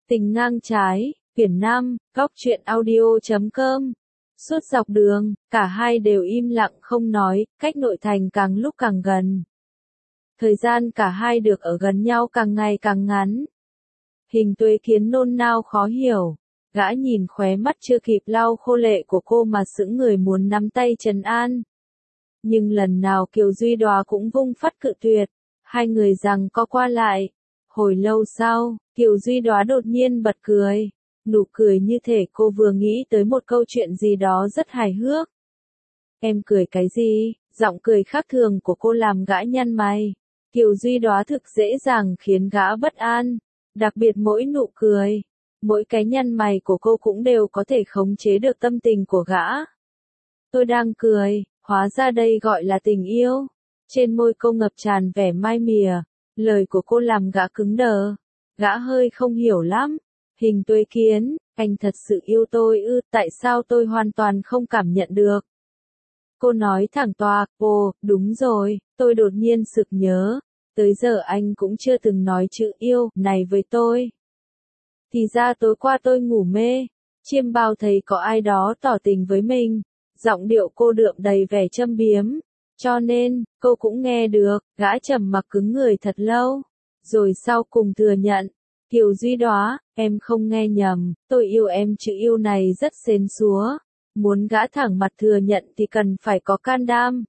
Tình ngang trái, quyển 5, góc truyện audio.com. Suốt dọc đường, cả hai đều im lặng không nói, cách nội thành càng lúc càng gần. Thời gian cả hai được ở gần nhau càng ngày càng ngắn. Hình Tuế Kiến nôn nao khó hiểu, gã nhìn khóe mắt chưa kịp lau khô lệ của cô mà sững người muốn nắm tay trấn an. Nhưng lần nào Kiều Duy Đóa cũng vung phát cự tuyệt, hai người giằng co qua lại. Hồi lâu sau, Kiều Duy Đóa đột nhiên bật cười, nụ cười như thể cô vừa nghĩ tới một câu chuyện gì đó rất hài hước. Em cười cái gì? Giọng cười khác thường của cô làm gã nhăn mày. Kiều Duy Đóa thực dễ dàng khiến gã bất an, đặc biệt mỗi nụ cười, mỗi cái nhăn mày của cô cũng đều có thể khống chế được tâm tình của gã. Tôi đang cười, hóa ra đây gọi là tình yêu. Trên môi cô ngập tràn vẻ mai mỉa, lời của cô làm gã cứng đờ. Gã hơi không hiểu lắm. Hình Tuế Kiến, anh thật sự yêu tôi ư? Tại sao tôi hoàn toàn không cảm nhận được? Cô nói thẳng toạc, ồ, đúng rồi, tôi đột nhiên sực nhớ. Tới giờ anh cũng chưa từng nói chữ yêu này với tôi. Thì ra tối qua tôi ngủ mê, chiêm bao thấy có ai đó tỏ tình với mình. Giọng điệu cô đượm đầy vẻ châm biếm. Cho nên, cô cũng nghe được, gã trầm mặc cứng người thật lâu. Rồi sau cùng thừa nhận, Kiều Duy Đóa, em không nghe nhầm, tôi yêu em, chữ yêu này rất xến xúa. Muốn gã thẳng mặt thừa nhận thì cần phải có can đảm.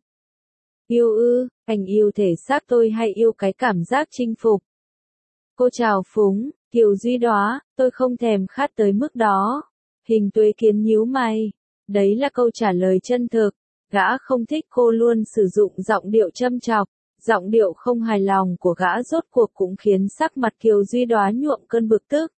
Yêu ư, anh yêu thể xác tôi hay yêu cái cảm giác chinh phục? Cô trào phúng, Kiều Duy Đóa, tôi không thèm khát tới mức đó. Hình Tuế Kiến nhíu mày. Đấy là câu trả lời chân thực. Gã không thích cô luôn sử dụng giọng điệu châm chọc. Giọng điệu không hài lòng của gã rốt cuộc cũng khiến sắc mặt Kiều Duy Đóa nhuộm cơn bực tức.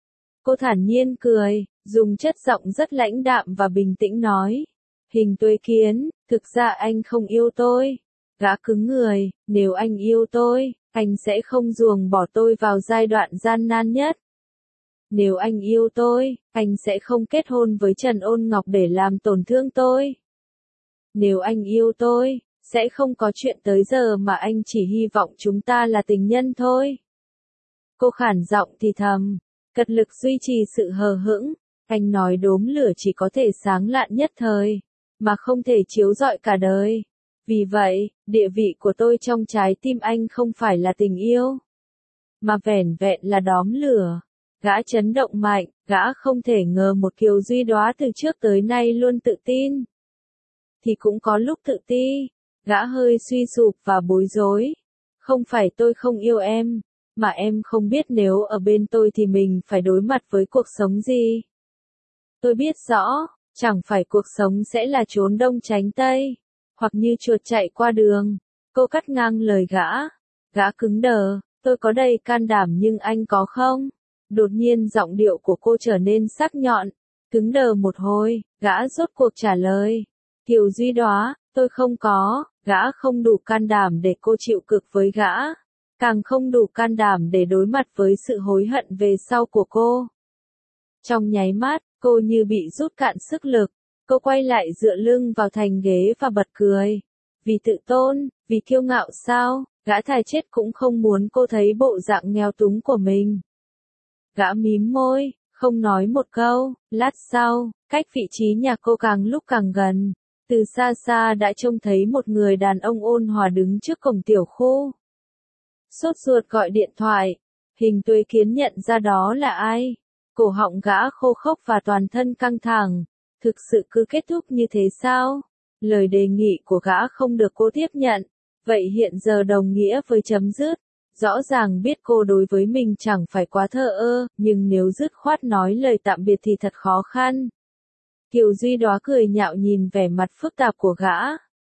Cô thản nhiên cười, dùng chất giọng rất lãnh đạm và bình tĩnh nói. Hình Tuế Kiến, thực ra anh không yêu tôi. Gã cứng người, nếu anh yêu tôi, anh sẽ không ruồng bỏ tôi vào giai đoạn gian nan nhất. Nếu anh yêu tôi, anh sẽ không kết hôn với Trần Ôn Ngọc để làm tổn thương tôi. Nếu anh yêu tôi, sẽ không có chuyện tới giờ mà anh chỉ hy vọng chúng ta là tình nhân thôi. Cô khản giọng thì thầm, cật lực duy trì sự hờ hững. Anh nói đốm lửa chỉ có thể sáng lạn nhất thời, mà không thể chiếu rọi cả đời. Vì vậy, địa vị của tôi trong trái tim anh không phải là tình yêu, mà vẻn vẹn là đóm lửa. Gã chấn động mạnh, gã không thể ngờ một Kiều Duy Đóa từ trước tới nay luôn tự tin. Thì cũng có lúc tự ti, gã hơi suy sụp và bối rối. Không phải tôi không yêu em, mà em không biết nếu ở bên tôi thì mình phải đối mặt với cuộc sống gì. Tôi biết rõ, chẳng phải cuộc sống sẽ là trốn đông tránh tây, hoặc như chuột chạy qua đường. Cô cắt ngang lời gã. Gã cứng đờ, tôi có đầy can đảm nhưng anh có không? Đột nhiên giọng điệu của cô trở nên sắc nhọn. Cứng đờ một hồi, gã rốt cuộc trả lời. Kiều Duy Đóa, tôi không có. Gã không đủ can đảm để cô chịu cực với gã, càng không đủ can đảm để đối mặt với sự hối hận về sau của cô. Trong nháy mắt, cô như bị rút cạn sức lực. Cô quay lại dựa lưng vào thành ghế và bật cười. Vì tự tôn, vì kiêu ngạo sao? Gã thà chết cũng không muốn cô thấy bộ dạng nghèo túng của mình. Gã mím môi, không nói một câu. Lát sau, cách vị trí nhà cô càng lúc càng gần. Từ xa xa đã trông thấy một người đàn ông ôn hòa đứng trước cổng tiểu khu. Sốt ruột gọi điện thoại. Hình Tuế Kiến nhận ra đó là ai. Cổ họng gã khô khốc và toàn thân căng thẳng. Thực sự cứ kết thúc như thế sao? Lời đề nghị của gã không được cô tiếp nhận. Vậy hiện giờ đồng nghĩa với chấm dứt. Rõ ràng biết cô đối với mình chẳng phải quá thờ ơ, nhưng nếu dứt khoát nói lời tạm biệt thì thật khó khăn. Kiều Duy Đóa cười nhạo nhìn vẻ mặt phức tạp của gã.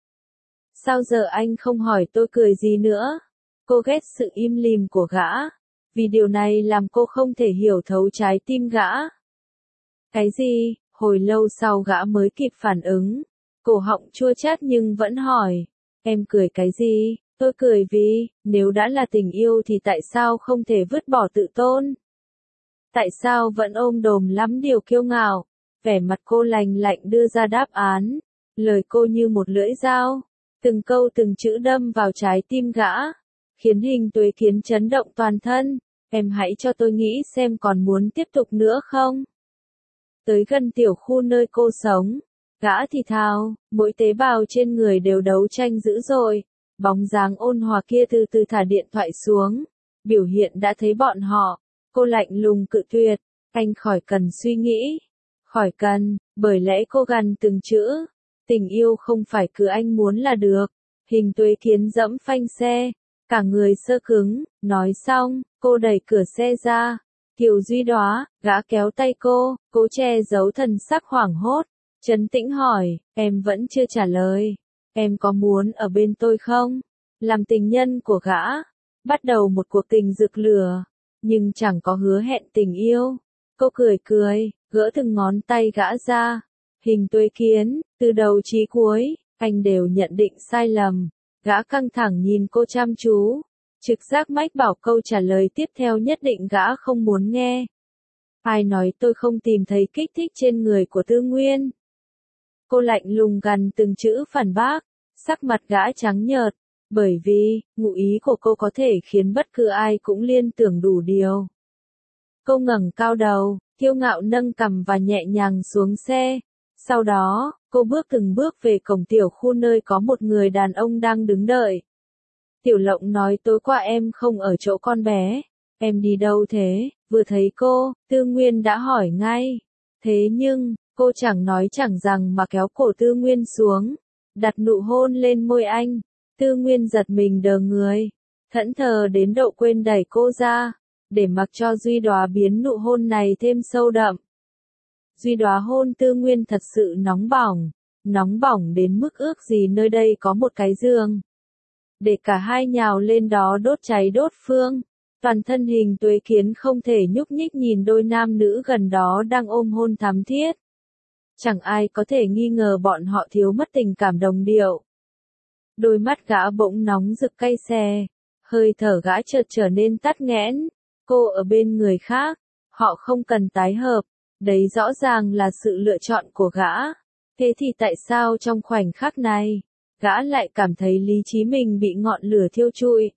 Sao giờ anh không hỏi tôi cười gì nữa? Cô ghét sự im lìm của gã. Vì điều này làm cô không thể hiểu thấu trái tim gã. Cái gì? Hồi lâu sau gã mới kịp phản ứng. Cổ họng chua chát nhưng vẫn hỏi. Em cười cái gì? Tôi cười vì, nếu đã là tình yêu thì tại sao không thể vứt bỏ tự tôn? Tại sao vẫn ôm đồm lắm điều kiêu ngạo? Vẻ mặt cô lành lạnh đưa ra đáp án. Lời cô như một lưỡi dao. Từng câu từng chữ đâm vào trái tim gã. Khiến Hình Tuế Kiến chấn động toàn thân. em hãy cho tôi nghĩ xem còn muốn tiếp tục nữa không? Tới gần tiểu khu nơi cô sống, gã thì thào, mỗi tế bào trên người đều đấu tranh dữ dội. Bóng dáng ôn hòa kia từ từ thả điện thoại xuống, biểu hiện đã thấy bọn họ. Cô lạnh lùng cự tuyệt, anh khỏi cần suy nghĩ. Khỏi cần, bởi lẽ cô gằn từng chữ. Tình yêu không phải cứ anh muốn là được. Hình Tuế Kiến dẫm phanh xe, cả người sơ cứng, nói xong, cô đẩy cửa xe ra. Kiều Duy Đóa, gã kéo tay cô, cố che giấu thần sắc hoảng hốt. Trấn tĩnh hỏi, em vẫn chưa trả lời. Em có muốn ở bên tôi không? Làm tình nhân của gã. Bắt đầu một cuộc tình rực lửa. Nhưng chẳng có hứa hẹn tình yêu. Cô cười cười, gỡ từng ngón tay gã ra. Hình Tuế Kiến, từ đầu chí cuối, anh đều nhận định sai lầm. Gã căng thẳng nhìn cô chăm chú. Trực giác mách bảo câu trả lời tiếp theo nhất định gã không muốn nghe. Ai nói tôi không tìm thấy kích thích trên người của Tư Nguyên? Cô lạnh lùng gằn từng chữ phản bác, sắc mặt gã trắng nhợt, bởi vì, ngụ ý của cô có thể khiến bất cứ ai cũng liên tưởng đủ điều. Cô ngẩng cao đầu, kiêu ngạo nâng cằm và nhẹ nhàng xuống xe. Sau đó, cô bước từng bước về cổng tiểu khu nơi có một người đàn ông đang đứng đợi. Tiểu Lộng nói tối qua em không ở chỗ con bé. Em đi đâu thế? Vừa thấy cô, Tư Nguyên đã hỏi ngay. Thế nhưng, cô chẳng nói chẳng rằng mà kéo cổ Tư Nguyên xuống. Đặt nụ hôn lên môi anh. Tư Nguyên giật mình đờ người. Thẫn thờ đến độ quên đẩy cô ra. Để mặc cho Duy Đóa biến nụ hôn này thêm sâu đậm. Duy Đóa hôn Tư Nguyên thật sự nóng bỏng. Nóng bỏng đến mức ước gì nơi đây có một cái giường. Để cả hai nhào lên đó đốt cháy đốt phương. Toàn thân Hình Tuế Kiến không thể nhúc nhích nhìn đôi nam nữ gần đó đang ôm hôn thắm thiết. Chẳng ai có thể nghi ngờ bọn họ thiếu mất tình cảm đồng điệu. Đôi mắt gã bỗng nóng rực cay xè. Hơi thở gã chợt trở nên tắt nghẽn. Cô ở bên người khác. Họ không cần tái hợp. Đấy rõ ràng là sự lựa chọn của gã. Thế thì tại sao trong khoảnh khắc này, gã lại cảm thấy lý trí mình bị ngọn lửa thiêu trụi?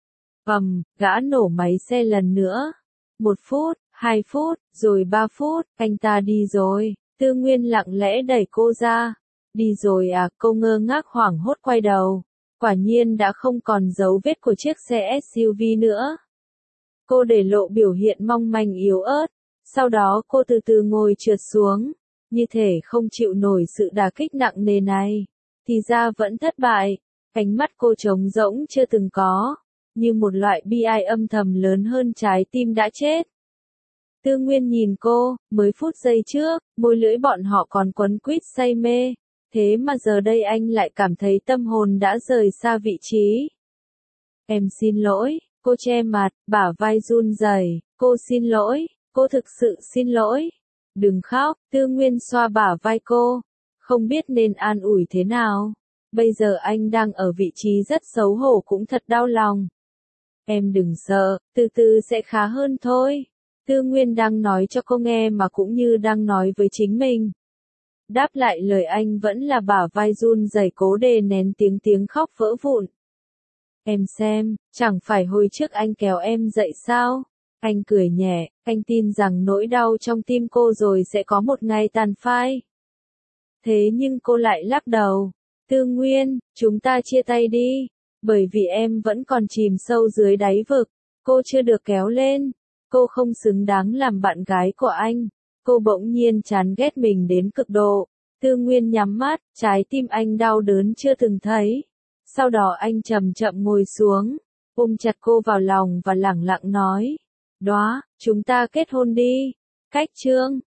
Gã nổ máy xe lần nữa. 1 phút, 2 phút, rồi 3 phút, anh ta đi rồi. Tư Nguyên lặng lẽ đẩy cô ra. Đi rồi à? Cô ngơ ngác hoảng hốt quay đầu. Quả nhiên đã không còn dấu vết của chiếc xe SUV nữa. Cô để lộ biểu hiện mong manh yếu ớt. Sau đó cô từ từ ngồi trượt xuống. Như thể không chịu nổi sự đả kích nặng nề này. Thì ra vẫn thất bại. Ánh mắt cô trống rỗng chưa từng có. Như một loại bi ai âm thầm lớn hơn trái tim đã chết. Tư Nguyên nhìn cô, mới phút giây trước, môi lưỡi bọn họ còn quấn quýt say mê. Thế mà giờ đây anh lại cảm thấy tâm hồn đã rời xa vị trí. Em xin lỗi, cô che mặt, bả vai run rẩy. Cô xin lỗi, cô thực sự xin lỗi. Đừng khóc, Tư Nguyên xoa bả vai cô. Không biết nên an ủi thế nào. Bây giờ anh đang ở vị trí rất xấu hổ cũng thật đau lòng. Em đừng sợ, từ từ sẽ khá hơn thôi. Tư Nguyên đang nói cho cô nghe mà cũng như đang nói với chính mình. Đáp lại lời anh vẫn là bả vai run rẩy cố đè nén tiếng khóc vỡ vụn. Em xem, chẳng phải hồi trước anh kéo em dậy sao? Anh cười nhẹ, anh tin rằng nỗi đau trong tim cô rồi sẽ có một ngày tàn phai. Thế nhưng cô lại lắc đầu. Tư Nguyên, chúng ta chia tay đi. Bởi vì em vẫn còn chìm sâu dưới đáy vực. Cô chưa được kéo lên. Cô không xứng đáng làm bạn gái của anh. Cô bỗng nhiên chán ghét mình đến cực độ. Tư Nguyên nhắm mắt, trái tim anh đau đớn chưa từng thấy. Sau đó anh chậm chậm ngồi xuống, ôm chặt cô vào lòng và lẳng lặng nói. Đóa, chúng ta kết hôn đi. Cách chương